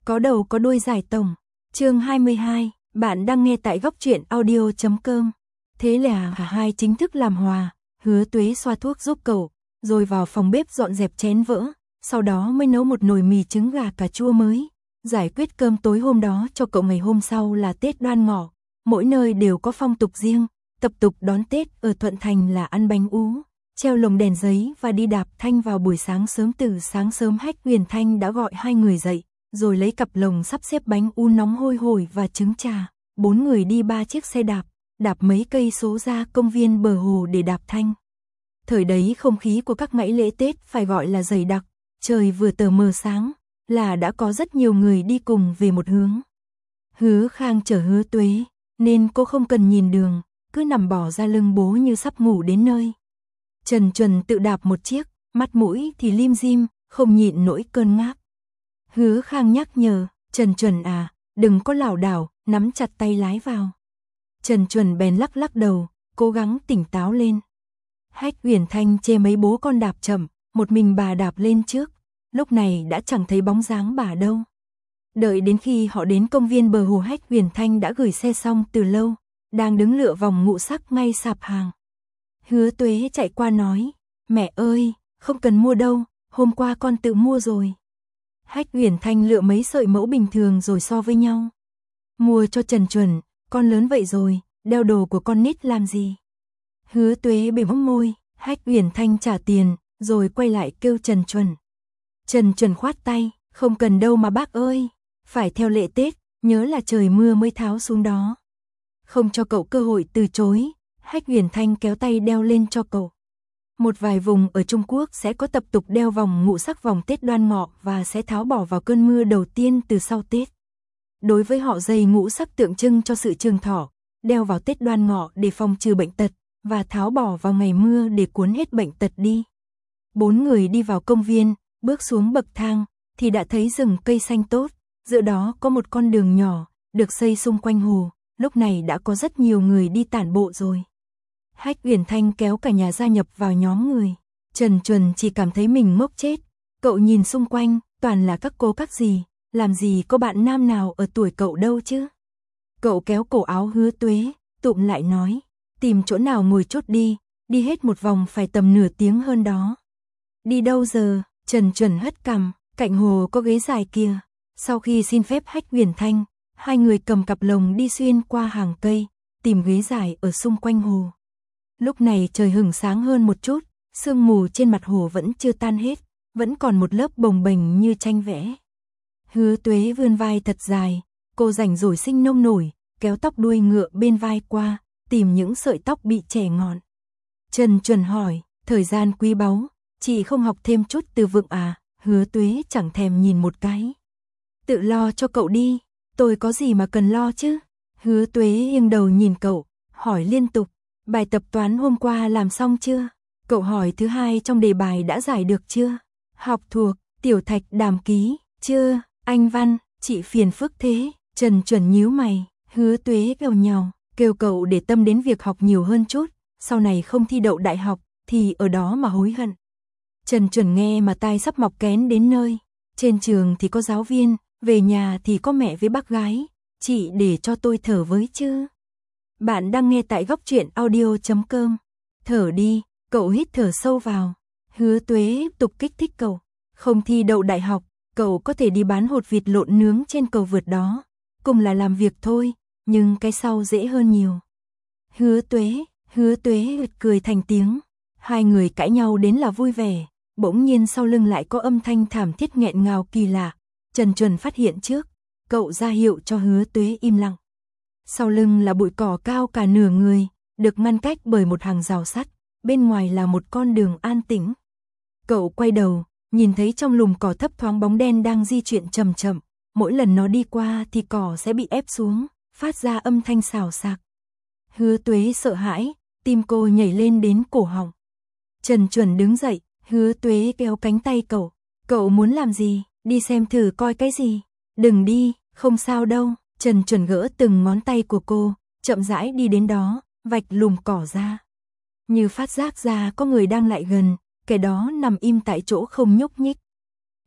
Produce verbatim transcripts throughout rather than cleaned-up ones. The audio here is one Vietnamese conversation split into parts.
Có đầu có đuôi giải tổng. Chương hai mươi hai, bạn đang nghe tại góc truyện audio chấm com. Thế là cả hai chính thức làm hòa, Hứa Tuế xoa thuốc giúp cậu, rồi vào phòng bếp dọn dẹp chén vỡ, sau đó mới nấu một nồi mì trứng gà cà chua mới, giải quyết cơm tối hôm đó cho cậu. Ngày hôm sau là Tết Đoan Ngọ, mỗi nơi đều có phong tục riêng, tập tục đón Tết ở Thuận Thành là ăn bánh ú, treo lồng đèn giấy và đi đạp thanh vào buổi sáng sớm. Từ sáng sớm Hách Huyền Thanh đã gọi hai người dậy, rồi lấy cặp lồng sắp xếp bánh u nóng hôi hổi và trứng trà, bốn người đi ba chiếc xe đạp, đạp mấy cây số ra công viên bờ hồ để đạp thanh. Thời đấy không khí của các ngày lễ Tết phải gọi là dày đặc, trời vừa tờ mờ sáng là đã có rất nhiều người đi cùng về một hướng. Hứa Khang chở Hứa Tuế, nên cô không cần nhìn đường, cứ nằm bò ra lưng bố như sắp ngủ đến nơi. Trần Chuẩn tự đạp một chiếc, mắt mũi thì lim dim, không nhịn nổi cơn ngáp. Hứa Khang nhắc nhở, Trần Chuẩn à, đừng có lảo đảo, nắm chặt tay lái vào. Trần Chuẩn bèn lắc lắc đầu, cố gắng tỉnh táo lên. Hách Huyền Thanh chê mấy bố con đạp chậm, một mình bà đạp lên trước, lúc này đã chẳng thấy bóng dáng bà đâu. Đợi đến khi họ đến công viên bờ hồ, Hách Huyền Thanh đã gửi xe xong từ lâu, đang đứng lựa vòng ngũ sắc ngay sạp hàng. Hứa Tuế chạy qua nói, mẹ ơi, không cần mua đâu, hôm qua con tự mua rồi. Hách Huyền Thanh lựa mấy sợi mẫu bình thường rồi so với nhau. Mua cho Trần Chuẩn, con lớn vậy rồi, đeo đồ của con nít làm gì? Hứa Tuế bĩm môi, Hách Huyền Thanh trả tiền, rồi quay lại kêu Trần Chuẩn. Trần Chuẩn khoát tay, không cần đâu mà bác ơi, phải theo lệ Tết, nhớ là trời mưa mới tháo xuống đó. Không cho cậu cơ hội từ chối, Hách Huyền Thanh kéo tay đeo lên cho cậu. Một vài vùng ở Trung Quốc sẽ có tập tục đeo vòng ngũ sắc vòng Tết Đoan Ngọ và sẽ tháo bỏ vào cơn mưa đầu tiên từ sau Tết. Đối với họ, dây ngũ sắc tượng trưng cho sự trường thọ, đeo vào Tết Đoan Ngọ để phòng trừ bệnh tật, và tháo bỏ vào ngày mưa để cuốn hết bệnh tật đi. Bốn người đi vào công viên, bước xuống bậc thang, thì đã thấy rừng cây xanh tốt, giữa đó có một con đường nhỏ, được xây xung quanh hồ, lúc này đã có rất nhiều người đi tản bộ rồi. Hách Huyền Thanh kéo cả nhà gia nhập vào nhóm người. Trần Chuẩn chỉ cảm thấy mình ngốc chết, cậu nhìn xung quanh, toàn là các cô các dì, làm gì có bạn nam nào ở tuổi cậu đâu chứ. Cậu kéo cổ áo Hứa Tuế, tụm lại nói, tìm chỗ nào ngồi chút đi, đi hết một vòng phải tầm nửa tiếng hơn đó. Đi đâu giờ? Trần Chuẩn hất cằm, cạnh hồ có ghế dài kia. Sau khi xin phép Hách Huyền Thanh, hai người cầm cặp lồng đi xuyên qua hàng cây, tìm ghế dài ở xung quanh hồ. Lúc này trời hửng sáng hơn một chút, sương mù trên mặt hồ vẫn chưa tan hết, vẫn còn một lớp bồng bềnh như tranh vẽ. Hứa Tuế vươn vai thật dài, cô rảnh rỗi xinh nông nổi, kéo tóc đuôi ngựa bên vai qua, tìm những sợi tóc bị chẻ ngọn. Trần Chuẩn hỏi, thời gian quý báu, chị không học thêm chút từ vựng à? Hứa Tuế chẳng thèm nhìn một cái. Tự lo cho cậu đi, tôi có gì mà cần lo chứ? Hứa Tuế nghiêng đầu nhìn cậu, hỏi liên tục, bài tập toán hôm qua làm xong chưa? Cậu hỏi thứ hai trong đề bài đã giải được chưa? Học thuộc, tiểu thạch đàm ký, chưa? Anh văn, chị phiền phức thế. Trần Chuẩn nhíu mày, Hứa Tuế gào nhào, kêu cậu để tâm đến việc học nhiều hơn chút, sau này không thi đậu đại học, thì ở đó mà hối hận. Trần Chuẩn nghe mà tai sắp mọc kén đến nơi, trên trường thì có giáo viên, về nhà thì có mẹ với bác gái, chị để cho tôi thở với chứ. Bạn đang nghe tại góc truyện audio chấm com. Thở đi, cậu hít thở sâu vào. Hứa Tuế tiếp tục kích thích cậu. Không thi đậu đại học, cậu có thể đi bán hột vịt lộn nướng trên cầu vượt đó. Cùng là làm việc thôi, nhưng cái sau dễ hơn nhiều. Hứa Tuế, Hứa Tuế cười thành tiếng. Hai người cãi nhau đến là vui vẻ. Bỗng nhiên sau lưng lại có âm thanh thảm thiết nghẹn ngào kỳ lạ. Trần Chuẩn phát hiện trước, cậu ra hiệu cho Hứa Tuế im lặng. Sau lưng là bụi cỏ cao cả nửa người, được ngăn cách bởi một hàng rào sắt, bên ngoài là một con đường an tĩnh. Cậu quay đầu, nhìn thấy trong lùm cỏ thấp thoáng bóng đen đang di chuyển chậm chậm, mỗi lần nó đi qua thì cỏ sẽ bị ép xuống, phát ra âm thanh xào xạc. Hứa Tuế sợ hãi, tim cô nhảy lên đến cổ họng. Trần Chuẩn đứng dậy, Hứa Tuế kéo cánh tay cậu, cậu muốn làm gì, đi xem thử coi cái gì, đừng đi, không sao đâu. Trần Chuẩn gỡ từng ngón tay của cô, chậm rãi đi đến đó, vạch lùm cỏ ra. Như phát giác ra có người đang lại gần, kẻ đó nằm im tại chỗ không nhúc nhích.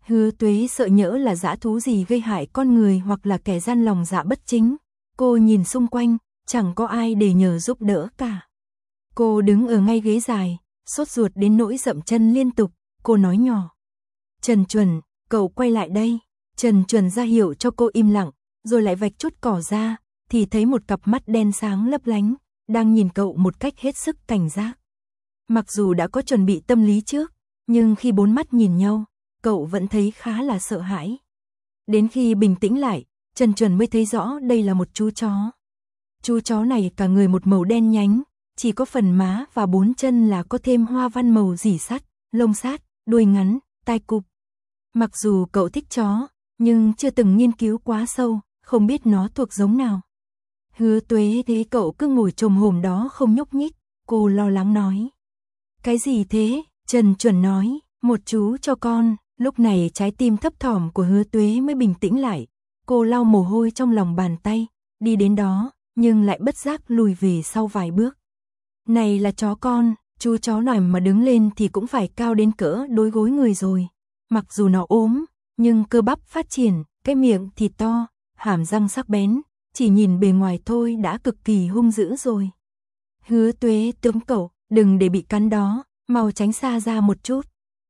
Hứa Tuế sợ nhỡ là dã thú gì gây hại con người hoặc là kẻ gian lòng dạ bất chính. Cô nhìn xung quanh, chẳng có ai để nhờ giúp đỡ cả. Cô đứng ở ngay ghế dài, sốt ruột đến nỗi dậm chân liên tục, cô nói nhỏ. Trần Chuẩn, cậu quay lại đây. Trần Chuẩn ra hiệu cho cô im lặng, rồi lại vạch chút cỏ ra, thì thấy một cặp mắt đen sáng lấp lánh, đang nhìn cậu một cách hết sức cảnh giác. Mặc dù đã có chuẩn bị tâm lý trước, nhưng khi bốn mắt nhìn nhau, cậu vẫn thấy khá là sợ hãi. Đến khi bình tĩnh lại, Trần Chuẩn mới thấy rõ đây là một chú chó. Chú chó này cả người một màu đen nhánh, chỉ có phần má và bốn chân là có thêm hoa văn màu rỉ sắt, lông sát, đuôi ngắn, tai cụp. Mặc dù cậu thích chó, nhưng chưa từng nghiên cứu quá sâu, không biết nó thuộc giống nào. Hứa Tuế thấy cậu cứ ngồi chồm hổm đó không nhúc nhích, cô lo lắng nói. Cái gì thế? Trần Chuẩn nói, một chú cho con. Lúc này trái tim thấp thỏm của Hứa Tuế mới bình tĩnh lại. Cô lau mồ hôi trong lòng bàn tay, đi đến đó, nhưng lại bất giác lùi về sau vài bước. Này là chó con, chú chó này mà đứng lên thì cũng phải cao đến cỡ đôi gối người rồi. Mặc dù nó ốm, nhưng cơ bắp phát triển, cái miệng thì to, hàm răng sắc bén, chỉ nhìn bề ngoài thôi đã cực kỳ hung dữ rồi. Hứa Tuế tướng cậu, đừng để bị cắn đó, mau tránh xa ra một chút.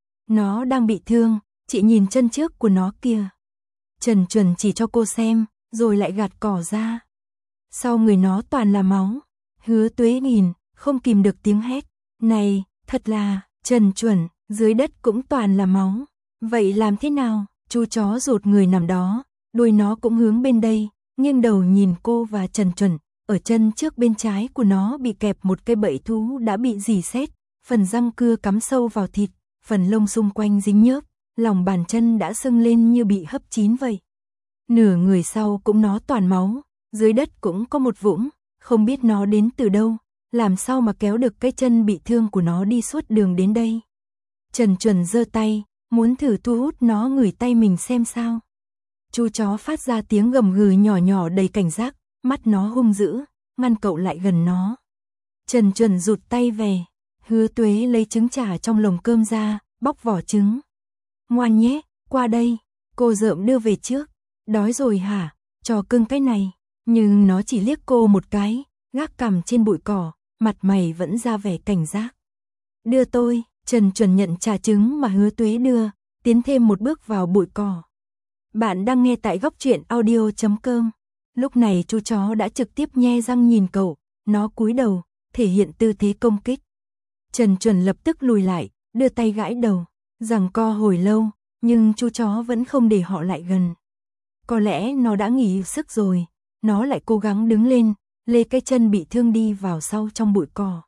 Nó đang bị thương, chị nhìn chân trước của nó kìa. Trần Chuẩn chỉ cho cô xem, rồi lại gạt cỏ ra. Sau người nó toàn là máu. Hứa Tuế nhìn, không kìm được tiếng hét. Này, thật là, Trần Chuẩn, dưới đất cũng toàn là máu. Vậy làm thế nào? Chú chó rụt người nằm đó, đuôi nó cũng hướng bên đây, nghiêng đầu nhìn cô và Trần Chuẩn. Ở chân trước bên trái của nó bị kẹp một cây bẫy thú đã bị rỉ sét, phần răng cưa cắm sâu vào thịt, phần lông xung quanh dính nhớp, lòng bàn chân đã sưng lên như bị hấp chín vậy. Nửa người sau cũng nó toàn máu, dưới đất cũng có một vũng, không biết nó đến từ đâu, làm sao mà kéo được cái chân bị thương của nó đi suốt đường đến đây. Trần Chuẩn giơ tay, muốn thử thu hút nó ngửi tay mình xem sao. Chú chó phát ra tiếng gầm gừ nhỏ nhỏ đầy cảnh giác, mắt nó hung dữ, ngăn cậu lại gần nó. Trần Chuẩn rụt tay về, Hứa Tuế lấy trứng chả trong lồng cơm ra, bóc vỏ trứng. Ngoan nhé, qua đây, cô rợm đưa về trước. Đói rồi hả, cho cưng cái này. Nhưng nó chỉ liếc cô một cái, gác cằm trên bụi cỏ, mặt mày vẫn ra vẻ cảnh giác. Đưa tôi, Trần Chuẩn nhận trà trứng mà Hứa Tuế đưa, tiến thêm một bước vào bụi cỏ. Bạn đang nghe tại góc truyện audio chấm com. Lúc này chú chó đã trực tiếp nhe răng nhìn cậu, nó cúi đầu, thể hiện tư thế công kích. Trần Chuẩn lập tức lùi lại, đưa tay gãi đầu, giằng co hồi lâu, nhưng chú chó vẫn không để họ lại gần. Có lẽ nó đã nghỉ sức rồi, nó lại cố gắng đứng lên, lê cái chân bị thương đi vào sau trong bụi cỏ.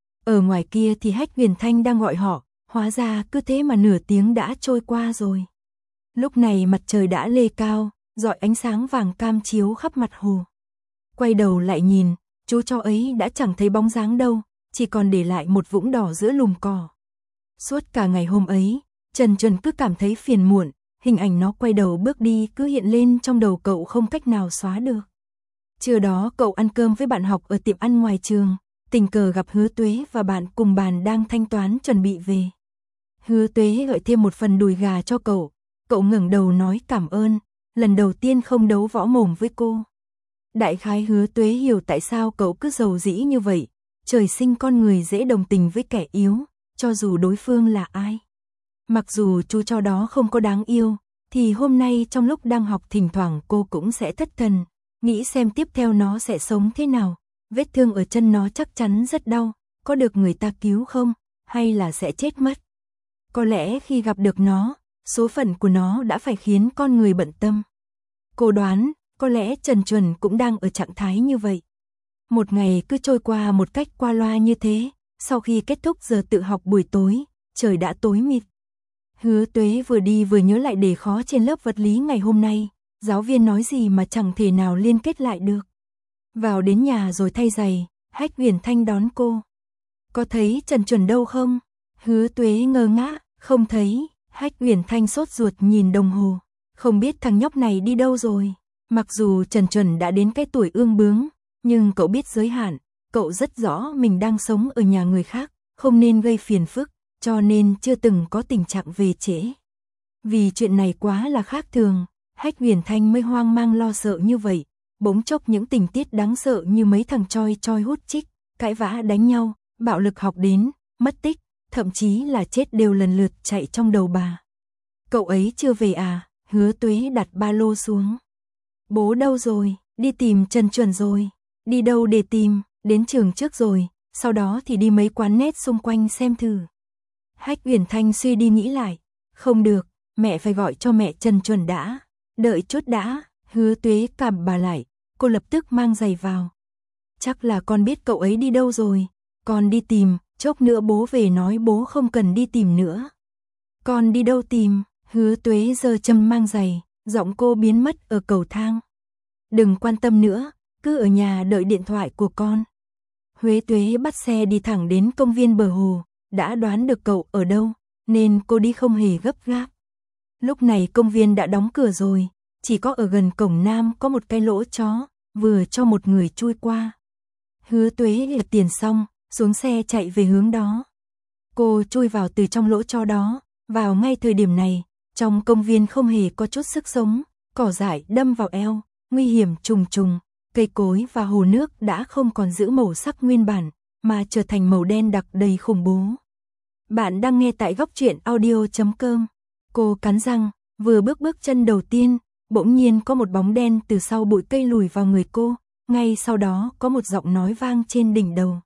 Ở ngoài kia thì Hách Huyền Thanh đang gọi họ, hóa ra cứ thế mà nửa tiếng đã trôi qua rồi. Lúc này mặt trời đã lê cao, rọi ánh sáng vàng cam chiếu khắp mặt hồ. Quay đầu lại nhìn, chú chó ấy đã chẳng thấy bóng dáng đâu, chỉ còn để lại một vũng đỏ giữa lùm cỏ. Suốt cả ngày hôm ấy, Trần Chuẩn cứ cảm thấy phiền muộn, hình ảnh nó quay đầu bước đi cứ hiện lên trong đầu cậu không cách nào xóa được. Trưa đó cậu ăn cơm với bạn học ở tiệm ăn ngoài trường, tình cờ gặp Hứa Tuế và bạn cùng bàn đang thanh toán chuẩn bị về. Hứa Tuế gọi thêm một phần đùi gà cho cậu, cậu ngẩng đầu nói cảm ơn, lần đầu tiên không đấu võ mồm với cô. Đại khái Hứa Tuế hiểu tại sao cậu cứ giàu dĩ như vậy, trời sinh con người dễ đồng tình với kẻ yếu, cho dù đối phương là ai. Mặc dù chú chó đó không có đáng yêu, thì hôm nay trong lúc đang học thỉnh thoảng cô cũng sẽ thất thần, nghĩ xem tiếp theo nó sẽ sống thế nào, vết thương ở chân nó chắc chắn rất đau, có được người ta cứu không, hay là sẽ chết mất. Có lẽ khi gặp được nó, số phận của nó đã phải khiến con người bận tâm. Cô đoán, có lẽ Trần Chuẩn cũng đang ở trạng thái như vậy. Một ngày cứ trôi qua một cách qua loa như thế, sau khi kết thúc giờ tự học buổi tối, trời đã tối mịt. Hứa Tuế vừa đi vừa nhớ lại đề khó trên lớp vật lý ngày hôm nay, giáo viên nói gì mà chẳng thể nào liên kết lại được. Vào đến nhà rồi thay giày, Hách Huyền Thanh đón cô. Có thấy Trần Chuẩn đâu không? Hứa Tuế ngơ ngác, không thấy. Hách Huyền Thanh sốt ruột nhìn đồng hồ, không biết thằng nhóc này đi đâu rồi. Mặc dù Trần Chuẩn đã đến cái tuổi ương bướng, nhưng cậu biết giới hạn, cậu rất rõ mình đang sống ở nhà người khác, không nên gây phiền phức, cho nên chưa từng có tình trạng về trễ. Vì chuyện này quá là khác thường, Hách Huyền Thanh mới hoang mang lo sợ như vậy. Bỗng chốc những tình tiết đáng sợ như mấy thằng choi choi hút chích, cãi vã đánh nhau, bạo lực học đến, mất tích, thậm chí là chết đều lần lượt chạy trong đầu bà. Cậu ấy chưa về à? Hứa Tuế đặt ba lô xuống. Bố đâu rồi? Đi tìm Trần Chuẩn rồi. Đi đâu để tìm? Đến trường trước rồi, sau đó thì đi mấy quán net xung quanh xem thử. Hách Huyền Thanh suy đi nghĩ lại. Không được, mẹ phải gọi cho mẹ Trần Chuẩn đã. Đợi chút đã. Hứa Tuế cằm bà lại, cô lập tức mang giày vào. Chắc là con biết cậu ấy đi đâu rồi. Con đi tìm, chốc nữa bố về nói bố không cần đi tìm nữa. Con đi đâu tìm? Hứa Tuế giơ châm mang giày, giọng cô biến mất ở cầu thang. Đừng quan tâm nữa, cứ ở nhà đợi điện thoại của con. Huế Tuế bắt xe đi thẳng đến công viên bờ hồ, đã đoán được cậu ở đâu, nên cô đi không hề gấp gáp. Lúc này công viên đã đóng cửa rồi, chỉ có ở gần cổng nam có một cái lỗ chó, vừa cho một người chui qua. Hứa Tuế lật tiền xong, xuống xe chạy về hướng đó. Cô chui vào từ trong lỗ chó đó, vào ngay thời điểm này, trong công viên không hề có chút sức sống, cỏ dại đâm vào eo, nguy hiểm trùng trùng, cây cối và hồ nước đã không còn giữ màu sắc nguyên bản, mà trở thành màu đen đặc đầy khủng bố. Bạn đang nghe tại góc truyện audio chấm com. Cô cắn răng, vừa bước bước chân đầu tiên, bỗng nhiên có một bóng đen từ sau bụi cây lùi vào người cô, ngay sau đó có một giọng nói vang trên đỉnh đầu.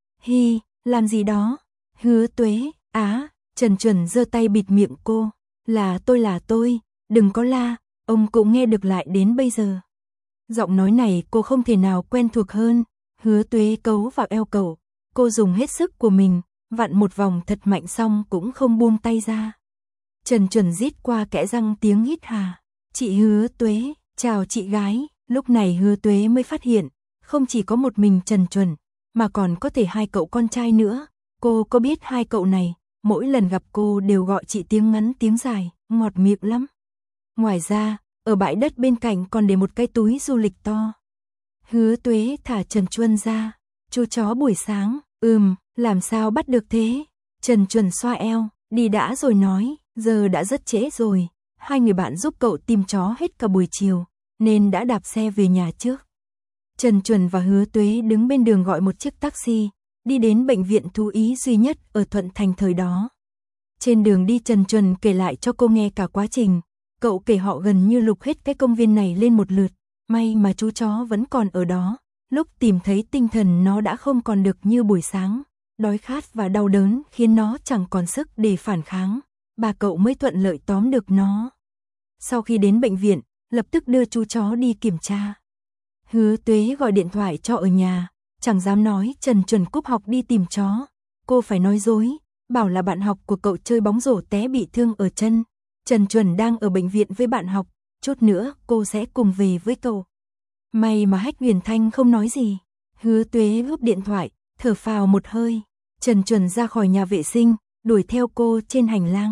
Hi, làm gì đó? Hứa Tuế, á, Trần Chuẩn giơ tay bịt miệng cô. Là tôi là tôi, đừng có la, ông cũng nghe được lại đến bây giờ. Giọng nói này cô không thể nào quen thuộc hơn. Hứa Tuế cấu vào eo cậu, cô dùng hết sức của mình, vặn một vòng thật mạnh xong cũng không buông tay ra. Trần Chuẩn rít qua kẽ răng tiếng hít hà. Chị Hứa Tuế, chào chị gái. Lúc này Hứa Tuế mới phát hiện, không chỉ có một mình Trần Chuẩn, mà còn có thể hai cậu con trai nữa. Cô có biết hai cậu này, mỗi lần gặp cô đều gọi chị tiếng ngắn tiếng dài, ngọt miệng lắm. Ngoài ra, ở bãi đất bên cạnh còn để một cái túi du lịch to. Hứa Tuế thả Trần Chuẩn ra. Chú chó buổi sáng, ừm, làm sao bắt được thế? Trần Chuẩn xoa eo, đi đã rồi nói, giờ đã rất trễ rồi. Hai người bạn giúp cậu tìm chó hết cả buổi chiều, nên đã đạp xe về nhà trước. Trần Chuẩn và Hứa Tuế đứng bên đường gọi một chiếc taxi, đi đến bệnh viện thú y duy nhất ở Thuận Thành thời đó. Trên đường đi Trần Chuẩn kể lại cho cô nghe cả quá trình, cậu kể họ gần như lục hết cái công viên này lên một lượt, may mà chú chó vẫn còn ở đó, lúc tìm thấy tinh thần nó đã không còn được như buổi sáng, đói khát và đau đớn khiến nó chẳng còn sức để phản kháng, bà cậu mới thuận lợi tóm được nó. Sau khi đến bệnh viện, lập tức đưa chú chó đi kiểm tra. Hứa Tuế gọi điện thoại cho ở nhà, chẳng dám nói Trần Chuẩn cúp học đi tìm chó. Cô phải nói dối, bảo là bạn học của cậu chơi bóng rổ té bị thương ở chân. Trần Chuẩn đang ở bệnh viện với bạn học, chút nữa cô sẽ cùng về với cậu. May mà Hách Huyền Thanh không nói gì. Hứa Tuế gấp điện thoại, thở phào một hơi. Trần Chuẩn ra khỏi nhà vệ sinh, đuổi theo cô trên hành lang.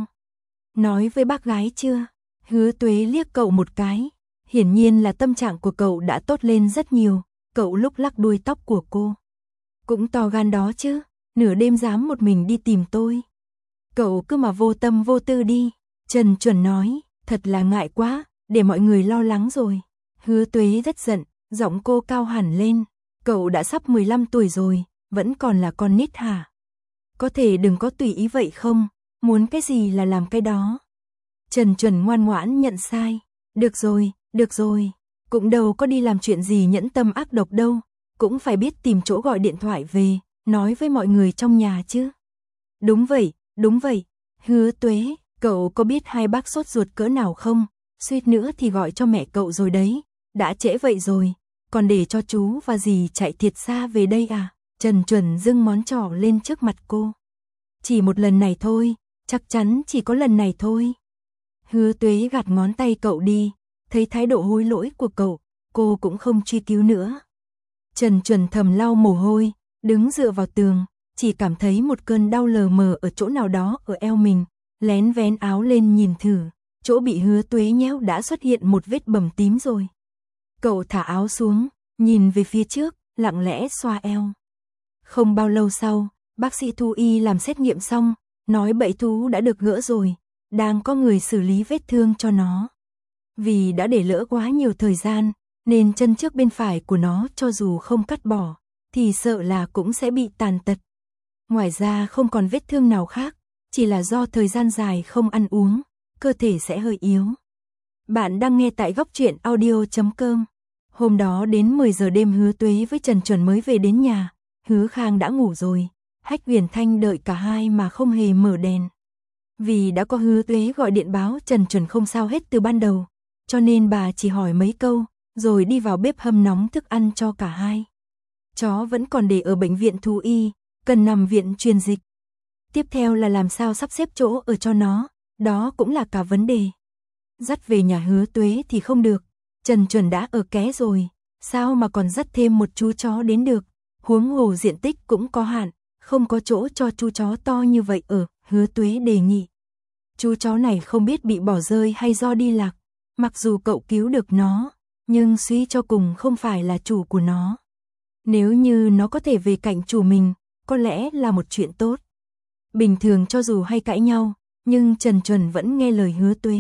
Nói với bác gái chưa? Hứa Tuế liếc cậu một cái. Hiển nhiên là tâm trạng của cậu đã tốt lên rất nhiều. Cậu lúc lắc đuôi tóc của cô. Cũng to gan đó chứ, nửa đêm dám một mình đi tìm tôi. Cậu cứ mà vô tâm vô tư đi. Trần Chuẩn nói, thật là ngại quá, để mọi người lo lắng rồi. Hứa Tuế rất giận, giọng cô cao hẳn lên. Cậu đã sắp mười lăm tuổi rồi, vẫn còn là con nít hả? Có thể đừng có tùy ý vậy không? Muốn cái gì là làm cái đó. Trần Chuẩn ngoan ngoãn nhận sai. Được rồi, được rồi. Cũng đâu có đi làm chuyện gì nhẫn tâm ác độc đâu. Cũng phải biết tìm chỗ gọi điện thoại về, nói với mọi người trong nhà chứ. Đúng vậy, đúng vậy. Hứa Tuế, cậu có biết hai bác sốt ruột cỡ nào không? Suýt nữa thì gọi cho mẹ cậu rồi đấy. Đã trễ vậy rồi, còn để cho chú và dì chạy thiệt xa về đây à? Trần Chuẩn dưng món trỏ lên trước mặt cô. Chỉ một lần này thôi, chắc chắn chỉ có lần này thôi. Hứa Tuế gạt ngón tay cậu đi, thấy thái độ hối lỗi của cậu, cô cũng không truy cứu nữa. Trần Chuẩn thầm lau mồ hôi, đứng dựa vào tường, chỉ cảm thấy một cơn đau lờ mờ ở chỗ nào đó ở eo mình, lén vén áo lên nhìn thử, chỗ bị Hứa Tuế nhéo đã xuất hiện một vết bầm tím rồi. Cậu thả áo xuống, nhìn về phía trước, lặng lẽ xoa eo. Không bao lâu sau, bác sĩ thú y làm xét nghiệm xong, nói bẫy thú đã được gỡ rồi, đang có người xử lý vết thương cho nó. Vì đã để lỡ quá nhiều thời gian, nên chân trước bên phải của nó cho dù không cắt bỏ, thì sợ là cũng sẽ bị tàn tật. Ngoài ra không còn vết thương nào khác, chỉ là do thời gian dài không ăn uống, cơ thể sẽ hơi yếu. Bạn đang nghe tại góc truyện audio chấm com. Hôm đó đến mười giờ đêm Hứa Tuế với Trần Chuẩn mới về đến nhà, Hứa Khang đã ngủ rồi, Hách Huyền Thanh đợi cả hai mà không hề mở đèn. Vì đã có Hứa Tuế gọi điện báo Trần Chuẩn không sao hết từ ban đầu, cho nên bà chỉ hỏi mấy câu, rồi đi vào bếp hâm nóng thức ăn cho cả hai. Chó vẫn còn để ở bệnh viện thú y, cần nằm viện truyền dịch. Tiếp theo là làm sao sắp xếp chỗ ở cho nó, đó cũng là cả vấn đề. Dắt về nhà Hứa Tuế thì không được, Trần Chuẩn đã ở ké rồi, sao mà còn dắt thêm một chú chó đến được, huống hồ diện tích cũng có hạn, không có chỗ cho chú chó to như vậy ở, Hứa Tuế đề nghị. Chú chó này không biết bị bỏ rơi hay do đi lạc, mặc dù cậu cứu được nó, nhưng suy cho cùng không phải là chủ của nó. Nếu như nó có thể về cạnh chủ mình, có lẽ là một chuyện tốt. Bình thường cho dù hay cãi nhau, nhưng Trần Chuẩn vẫn nghe lời Hứa Tuế.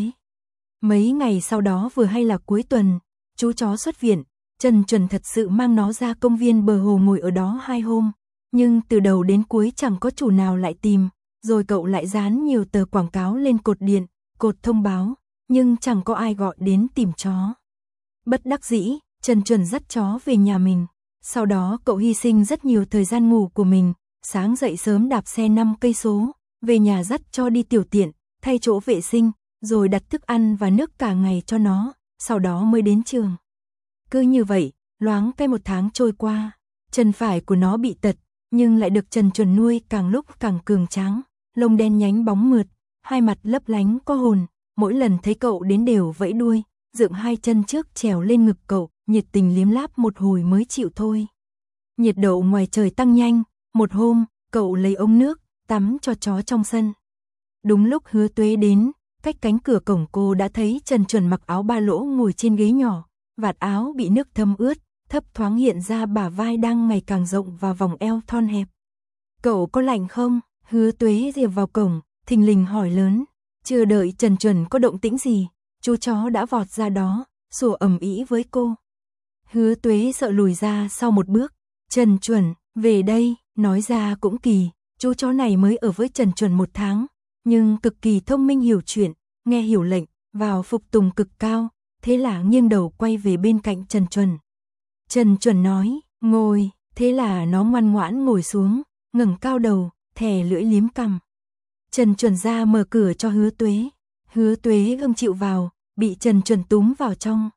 Mấy ngày sau đó vừa hay là cuối tuần, chú chó xuất viện, Trần Chuẩn thật sự mang nó ra công viên bờ hồ ngồi ở đó hai hôm, nhưng từ đầu đến cuối chẳng có chủ nào lại tìm, rồi cậu lại dán nhiều tờ quảng cáo lên cột điện, cột thông báo, nhưng chẳng có ai gọi đến tìm chó. Bất đắc dĩ, Trần Chuẩn dắt chó về nhà mình, sau đó cậu hy sinh rất nhiều thời gian ngủ của mình, sáng dậy sớm đạp xe năm cây số, về nhà dắt cho đi tiểu tiện, thay chỗ vệ sinh, rồi đặt thức ăn và nước cả ngày cho nó, sau đó mới đến trường. Cứ như vậy, loáng cái một tháng trôi qua, chân phải của nó bị tật, nhưng lại được Trần Chuẩn nuôi càng lúc càng cường tráng, lông đen nhánh bóng mượt, hai mặt lấp lánh có hồn, mỗi lần thấy cậu đến đều vẫy đuôi, dựng hai chân trước trèo lên ngực cậu, nhiệt tình liếm láp một hồi mới chịu thôi. Nhiệt độ ngoài trời tăng nhanh, một hôm, cậu lấy ống nước, tắm cho chó trong sân. Đúng lúc Hứa Tuế đến, cách cánh cửa cổng cô đã thấy Trần Chuẩn mặc áo ba lỗ ngồi trên ghế nhỏ, vạt áo bị nước thấm ướt, thấp thoáng hiện ra bả vai đang ngày càng rộng và vòng eo thon hẹp. Cậu có lạnh không? Hứa Tuế rìa vào cổng, thình lình hỏi lớn. Chưa đợi Trần Chuẩn có động tĩnh gì, chú chó đã vọt ra đó, sủa ầm ĩ với cô. Hứa Tuế sợ lùi ra sau một bước. Trần Chuẩn, về đây, nói ra cũng kỳ, chú chó này mới ở với Trần Chuẩn một tháng, nhưng cực kỳ thông minh hiểu chuyện, nghe hiểu lệnh, vào phục tùng cực cao, thế là nghiêng đầu quay về bên cạnh Trần Chuẩn. Trần Chuẩn nói, ngồi, thế là nó ngoan ngoãn ngồi xuống, ngẩng cao đầu, thè lưỡi liếm cằm. Trần Chuẩn ra mở cửa cho Hứa Tuế. Hứa Tuế không chịu vào, bị Trần Chuẩn túm vào trong.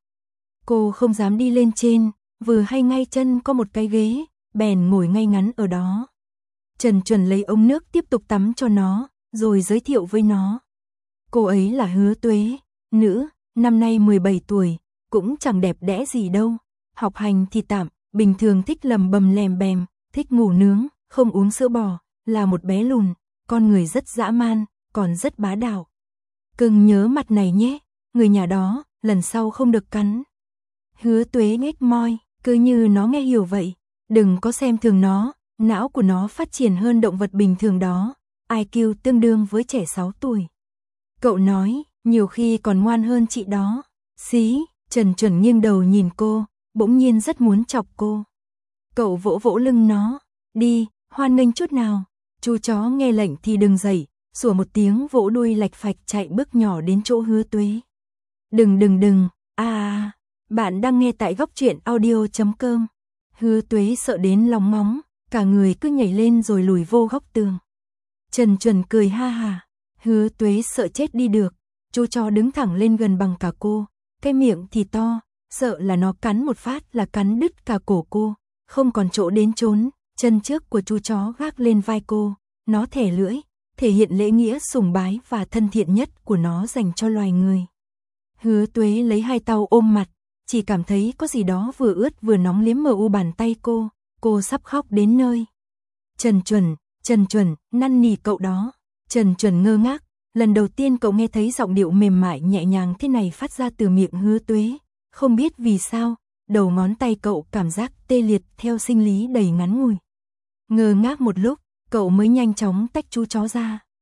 Cô không dám đi lên trên, vừa hay ngay chân có một cái ghế, bèn ngồi ngay ngắn ở đó. Trần Chuẩn lấy ống nước tiếp tục tắm cho nó, rồi giới thiệu với nó. Cô ấy là Hứa Tuế, nữ, năm nay mười bảy tuổi, cũng chẳng đẹp đẽ gì đâu. Học hành thì tạm, bình thường thích lầm bầm lèm bèm, thích ngủ nướng, không uống sữa bò, là một bé lùn, con người rất dã man, còn rất bá đạo. Cưng nhớ mặt này nhé, người nhà đó, lần sau không được cắn. Hứa Tuế nhếch môi, cứ như nó nghe hiểu vậy, đừng có xem thường nó, não của nó phát triển hơn động vật bình thường đó, i kiu tương đương với trẻ sáu tuổi. Cậu nói, nhiều khi còn ngoan hơn chị đó. Xí, Trần Chuẩn nghiêng đầu nhìn cô, bỗng nhiên rất muốn chọc cô. Cậu vỗ vỗ lưng nó, đi, hoan nghênh chút nào. Chú chó nghe lệnh thì đừng dậy, sủa một tiếng vỗ đuôi lạch phạch chạy bước nhỏ đến chỗ Hứa Tuế. Đừng đừng đừng, à, à bạn đang nghe tại góc truyện audio chấm com. Hứa Tuế sợ đến lòng móng, cả người cứ nhảy lên rồi lùi vô góc tường. Trần Chuẩn cười ha ha, Hứa Tuế sợ chết đi được, chú chó đứng thẳng lên gần bằng cả cô, cái miệng thì to, sợ là nó cắn một phát là cắn đứt cả cổ cô, không còn chỗ đến trốn. Chân trước của chú chó gác lên vai cô, nó thè lưỡi, thể hiện lễ nghĩa sùng bái và thân thiện nhất của nó dành cho loài người. Hứa Tuế lấy hai tay ôm mặt, chỉ cảm thấy có gì đó vừa ướt vừa nóng liếm mờ u bàn tay cô, cô sắp khóc đến nơi. Trần Chuẩn, Trần Chuẩn, năn nỉ cậu đó. Trần Chuẩn ngơ ngác, lần đầu tiên cậu nghe thấy giọng điệu mềm mại nhẹ nhàng thế này phát ra từ miệng Hứa Tuế, không biết vì sao, đầu ngón tay cậu cảm giác tê liệt theo sinh lý đầy ngắn ngủi. Ngơ ngác một lúc, cậu mới nhanh chóng tách chú chó ra.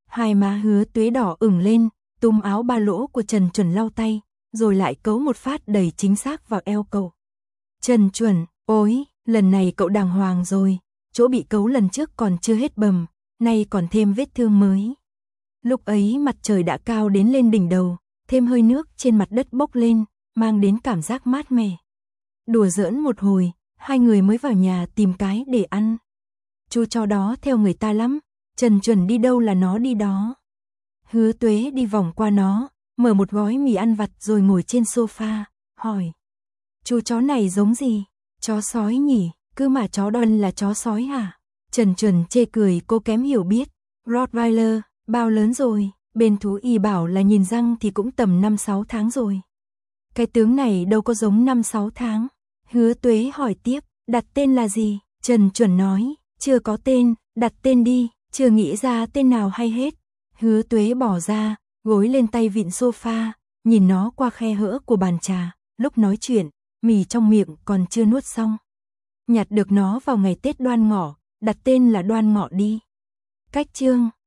Hai má Hứa Tuế đỏ ửng lên, túm áo ba lỗ của Trần Chuẩn lau tay, rồi lại cấu một phát đầy chính xác vào eo cậu. Trần Chuẩn, ôi, lần này cậu đàng hoàng rồi, chỗ bị cấu lần trước còn chưa hết bầm, nay còn thêm vết thương mới. Lúc ấy mặt trời đã cao đến lên đỉnh đầu, thêm hơi nước trên mặt đất bốc lên, mang đến cảm giác mát mẻ. Đùa giỡn một hồi, hai người mới vào nhà tìm cái để ăn. Chú chó đó theo người ta lắm, Trần Chuẩn đi đâu là nó đi đó. Hứa Tuế đi vòng qua nó, mở một gói mì ăn vặt rồi ngồi trên sofa, hỏi. Chú chó này giống gì? Chó sói nhỉ, cứ mà chó đần là chó sói hả? Trần Chuẩn chê cười cô kém hiểu biết. Rottweiler, bao lớn rồi, bên thú y bảo là nhìn răng thì cũng tầm năm sáu tháng rồi. Cái tướng này đâu có giống năm sáu tháng. Hứa Tuế hỏi tiếp, đặt tên là gì? Trần Chuẩn nói, chưa có tên, đặt tên đi, chưa nghĩ ra tên nào hay hết. Hứa Tuế bỏ ra, gối lên tay vịn sofa, nhìn nó qua khe hở của bàn trà, lúc nói chuyện, mì trong miệng còn chưa nuốt xong. Nhặt được nó vào ngày Tết Đoan Ngọ, đặt tên là Đoan Ngọ đi. Cách chương